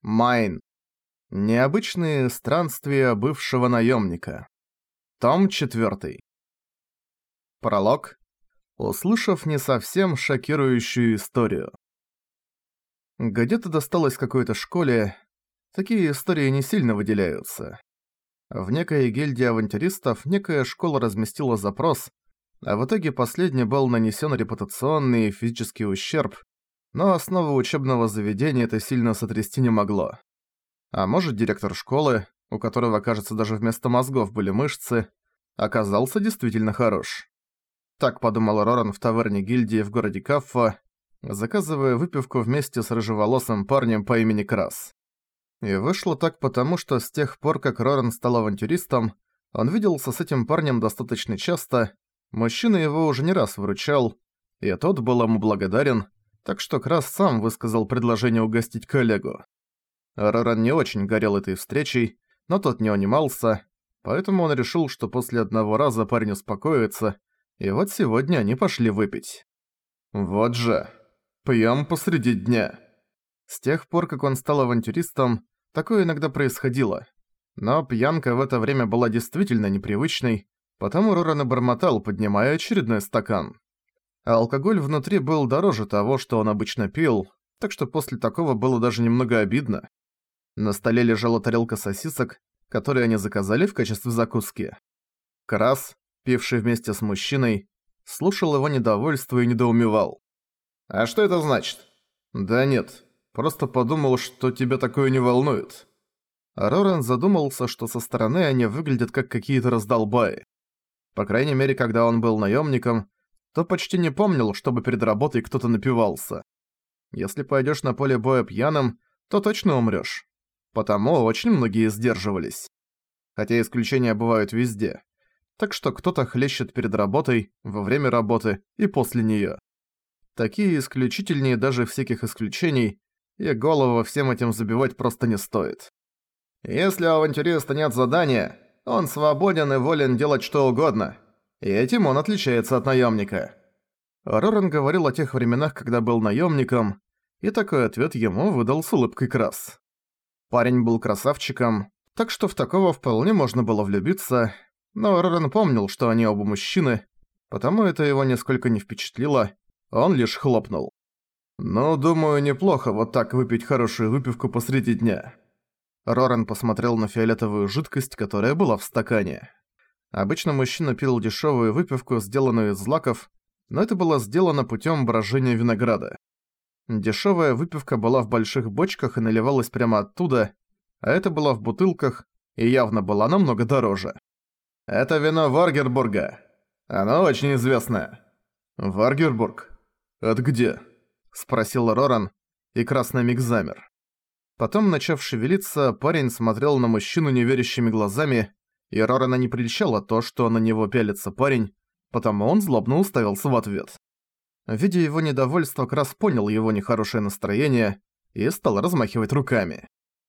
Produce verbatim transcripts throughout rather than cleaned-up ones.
Майн. Необычные странствия бывшего наемника. Том четвёртый. Пролог. Услышав не совсем шокирующую историю. Где-то досталось какой-то школе, такие истории не сильно выделяются. В некой гильдии авантюристов некая школа разместила запрос, а в итоге последний был нанесен репутационный и физический ущерб, но основу учебного заведения это сильно сотрясти не могло. А может, директор школы, у которого, кажется, даже вместо мозгов были мышцы, оказался действительно хорош. Так подумал Роран в таверне гильдии в городе Каффа, заказывая выпивку вместе с рыжеволосым парнем по имени Крас. И вышло так потому, что с тех пор, как Роран стал авантюристом, он виделся с этим парнем достаточно часто, мужчина его уже не раз выручал, и тот был ему благодарен, так что Крас сам высказал предложение угостить коллегу. Роран не очень горел этой встречей, но тот не унимался, поэтому он решил, что после одного раза парень успокоится, и вот сегодня они пошли выпить. Вот же, пьем посреди дня. С тех пор, как он стал авантюристом, такое иногда происходило. Но пьянка в это время была действительно непривычной, потому Роран и бормотал, поднимая очередной стакан. А алкоголь внутри был дороже того, что он обычно пил, так что после такого было даже немного обидно. На столе лежала тарелка сосисок, которые они заказали в качестве закуски. Крас, пивший вместе с мужчиной, слушал его недовольство и недоумевал. «А что это значит?» «Да нет, просто подумал, что тебя такое не волнует». А Роран задумался, что со стороны они выглядят как какие-то раздолбаи. По крайней мере, когда он был наемником, то почти не помнил, чтобы перед работой кто-то напивался. Если пойдешь на поле боя пьяным, то точно умрёшь. Потому очень многие сдерживались. Хотя исключения бывают везде. Так что кто-то хлещет перед работой, во время работы и после неё. Такие исключительнее даже всяких исключений, и голову всем этим забивать просто не стоит. Если у авантюриста нет задания, он свободен и волен делать что угодно. И этим он отличается от наемника. Роран говорил о тех временах, когда был наемником, и такой ответ ему выдал с улыбкой Крас. Парень был красавчиком, так что в такого вполне можно было влюбиться, но Роран помнил, что они оба мужчины, потому это его нисколько не впечатлило, он лишь хлопнул. «Ну, думаю, неплохо вот так выпить хорошую выпивку посреди дня». Роран посмотрел на фиолетовую жидкость, которая была в стакане. Обычно мужчина пил дешевую выпивку, сделанную из злаков, но это было сделано путем брожения винограда. Дешевая выпивка была в больших бочках и наливалась прямо оттуда, а это была в бутылках и явно была намного дороже. «Это вино Варгербурга. Оно очень известное». «Варгербург? Это где?» – спросил Роран, и Крас на миг замер. Потом, начав шевелиться, парень смотрел на мужчину неверящими глазами, и Рорана не прельщало то, что на него пялится парень, потому он злобно уставился в ответ. Видя его недовольство, Крас понял его нехорошее настроение и стал размахивать руками.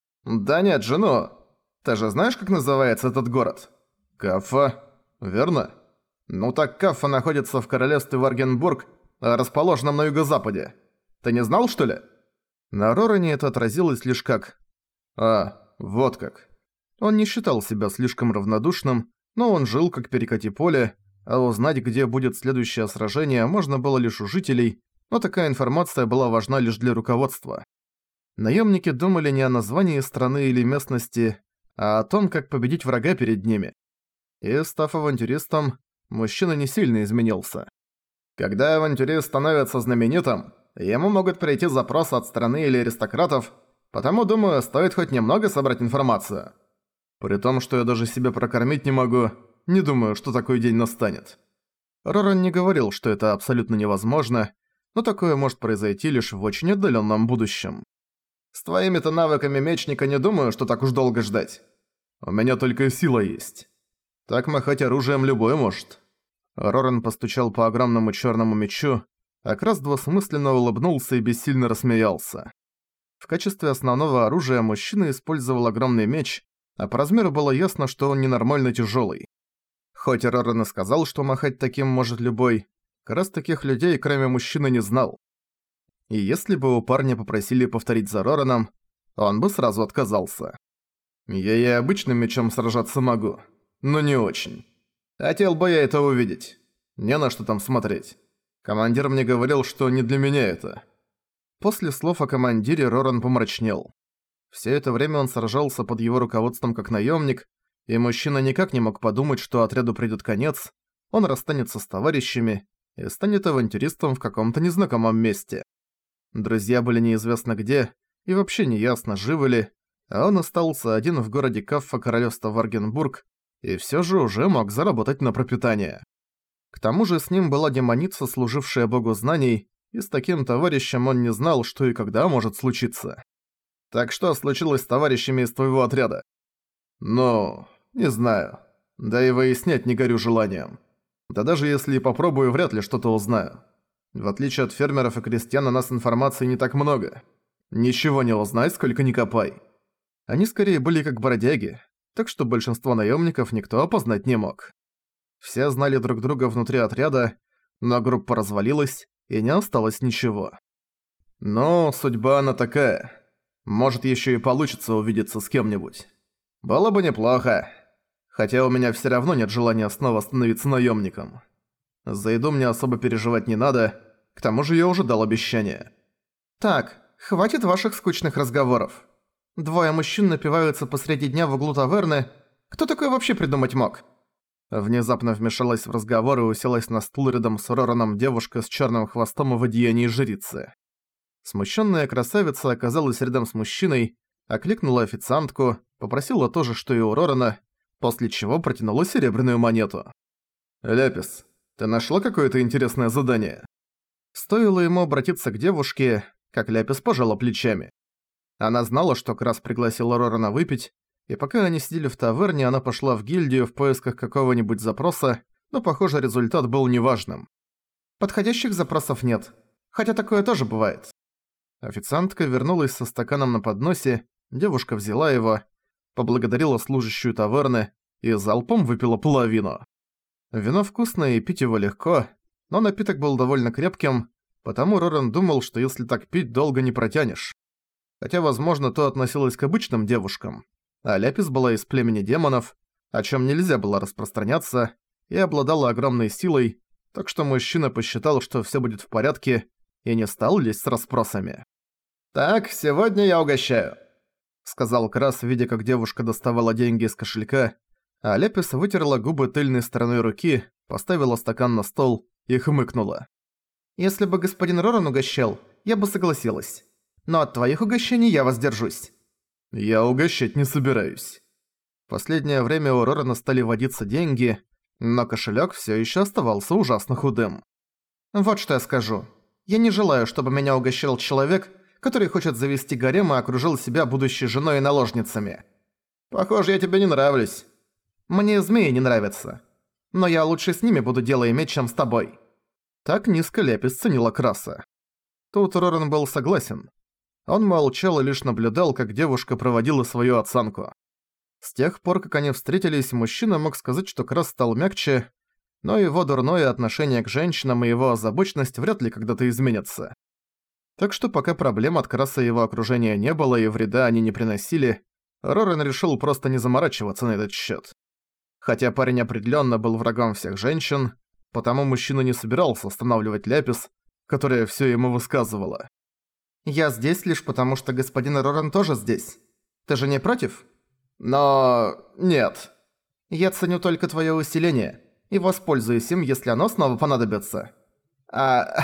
«Да нет же, ну! Ты же знаешь, как называется этот город?» «Каффа, верно?» «Ну так Каффа находится в королевстве Варгенбург, расположенном на юго-западе. Ты не знал, что ли?» На Роране это отразилось лишь как «А, вот как». Он не считал себя слишком равнодушным, но он жил как перекати поле, а узнать, где будет следующее сражение, можно было лишь у жителей, но такая информация была важна лишь для руководства. Наемники думали не о названии страны или местности, а о том, как победить врага перед ними. И, став авантюристом, мужчина не сильно изменился. Когда авантюрист становится знаменитым, ему могут прийти запросы от страны или аристократов, потому, думаю, стоит хоть немного собрать информацию. При том, что я даже себя прокормить не могу, не думаю, что такой день настанет. Роран не говорил, что это абсолютно невозможно, но такое может произойти лишь в очень отдалённом будущем. С твоими-то навыками мечника не думаю, что так уж долго ждать. У меня только сила есть. Так махать оружием любой может. Роран постучал по огромному чёрному мечу, а Крас двусмысленно улыбнулся и бессильно рассмеялся. В качестве основного оружия мужчина использовал огромный меч, а по размеру было ясно, что он ненормально тяжёлый. Хоть Роран и сказал, что махать таким может любой, Крас таких людей, кроме мужчины, не знал. И если бы у парня попросили повторить за Рораном, он бы сразу отказался. Я и обычным мечом сражаться могу, но не очень. Хотел бы я это увидеть. Не на что там смотреть. Командир мне говорил, что не для меня это. После слов о командире Роран помрачнел. Все это время он сражался под его руководством как наемник, и мужчина никак не мог подумать, что отряду придет конец, он расстанется с товарищами и станет авантюристом в каком-то незнакомом месте. Друзья были неизвестно где, и вообще неясно, живы ли, а он остался один в городе Каффа королевства Варгенбург, и всё же уже мог заработать на пропитание. К тому же с ним была демоница, служившая богу знаний, и с таким товарищем он не знал, что и когда может случиться. «Так что случилось с товарищами из твоего отряда?» «Ну, не знаю. Да и выяснять не горю желанием. Да даже если и попробую, вряд ли что-то узнаю. В отличие от фермеров и крестьян, у нас информации не так много. Ничего не узнай, сколько ни копай». Они скорее были как бродяги, так что большинство наемников никто опознать не мог. Все знали друг друга внутри отряда, но группа развалилась, и не осталось ничего. Но судьба она такая. Может, еще и получится увидеться с кем-нибудь. Было бы неплохо. Хотя у меня все равно нет желания снова становиться наемником. За еду мне особо переживать не надо, к тому же я уже дал обещание. Так, хватит ваших скучных разговоров. Двое мужчин напиваются посреди дня в углу таверны. Кто такое вообще придумать мог? Внезапно вмешалась в разговор и уселась на стул рядом с Рораном девушка с черным хвостом и в одеянии жрицы. Смущенная красавица оказалась рядом с мужчиной, окликнула официантку, попросила то же, что и у Рорана, после чего протянула серебряную монету. «Ляпис, ты нашла какое-то интересное задание?» Стоило ему обратиться к девушке, как Ляпис пожала плечами. Она знала, что Крас пригласила Рорана выпить, и пока они сидели в таверне, она пошла в гильдию в поисках какого-нибудь запроса, но, похоже, результат был неважным. «Подходящих запросов нет, хотя такое тоже бывает». Официантка вернулась со стаканом на подносе, девушка взяла его, поблагодарила служащую таверны и залпом выпила половину. Вино вкусное и пить его легко, но напиток был довольно крепким, потому Роран думал, что если так пить, долго не протянешь. Хотя, возможно, то относилось к обычным девушкам, а Ляпис была из племени демонов, о чем нельзя было распространяться, и обладала огромной силой, так что мужчина посчитал, что все будет в порядке, и не стал лезть с расспросами. «Так, сегодня я угощаю», — сказал Крас, видя, как девушка доставала деньги из кошелька, а Ляпис вытерла губы тыльной стороной руки, поставила стакан на стол и хмыкнула. «Если бы господин Роран угощал, я бы согласилась. Но от твоих угощений я воздержусь». «Я угощать не собираюсь». В последнее время у Рорана стали водиться деньги, но кошелек все еще оставался ужасно худым. «Вот что я скажу. Я не желаю, чтобы меня угощал человек, который хочет завести гарем и окружил себя будущей женой и наложницами. Похоже, я тебе не нравлюсь. Мне змеи не нравятся. Но я лучше с ними буду дело иметь, чем с тобой». Так низко Ляпис ценила Краса. Тут Роран был согласен. Он молчал и лишь наблюдал, как девушка проводила свою оценку. С тех пор, как они встретились, мужчина мог сказать, что Крас стал мягче, но его дурное отношение к женщинам и его озабоченность вряд ли когда-то изменятся. Так что пока проблем от Краса и его окружения не было и вреда они не приносили, Роран решил просто не заморачиваться на этот счет. Хотя парень определенно был врагом всех женщин, потому мужчина не собирался останавливать Ляпис, которая все ему высказывала. «Я здесь лишь потому, что господин Роран тоже здесь. Ты же не против?» «Но... нет. Я ценю только твое усиление и воспользуюсь им, если оно снова понадобится. А...»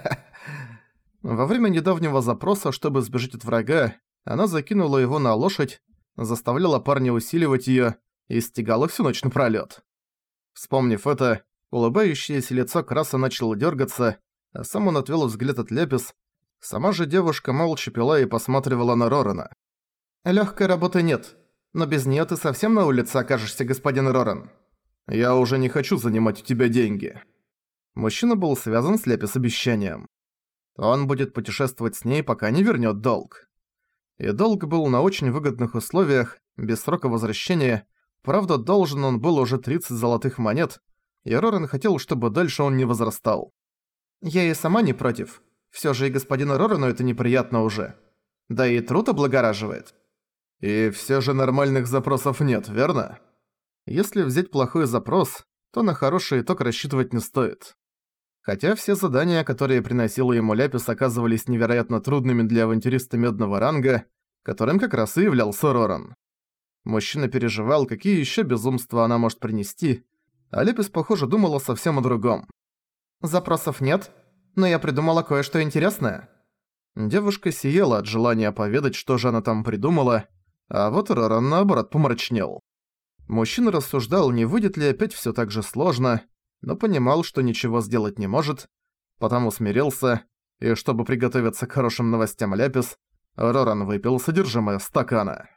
Во время недавнего запроса, чтобы сбежать от врага, она закинула его на лошадь, заставляла парня усиливать её и стегала всю ночь напролёт. Вспомнив это, улыбающееся лицо Краса начало дёргаться, а сам он отвёл взгляд от Ляпис. Сама же девушка молча пила и посматривала на Рорана. «Лёгкой работы нет, но без неё ты совсем на улице окажешься, господин Роран. Я уже не хочу занимать у тебя деньги». Мужчина был связан с Ляпис обещанием. Он будет путешествовать с ней, пока не вернёт долг. И долг был на очень выгодных условиях, без срока возвращения, правда, должен он был уже тридцать золотых монет, и Роран хотел, чтобы дальше он не возрастал. «Я и сама не против. Всё же и господину Рорану это неприятно уже. Да и труд облагораживает. И все же нормальных запросов нет, верно? Если взять плохой запрос, то на хороший итог рассчитывать не стоит. Хотя все задания, которые приносила ему Ляпис, оказывались невероятно трудными для авантюриста медного ранга, которым как раз и являлся Роран. Мужчина переживал, какие еще безумства она может принести, а Ляпис, похоже, думала совсем о другом. Запросов нет, но я придумала кое-что интересное. Девушка сияла от желания поведать, что же она там придумала, а вот Роран, наоборот, помрачнел. Мужчина рассуждал, не выйдет ли опять всё так же сложно, но понимал, что ничего сделать не может, потому смирился, и чтобы приготовиться к хорошим новостям Ляпис, Роран выпил содержимое стакана.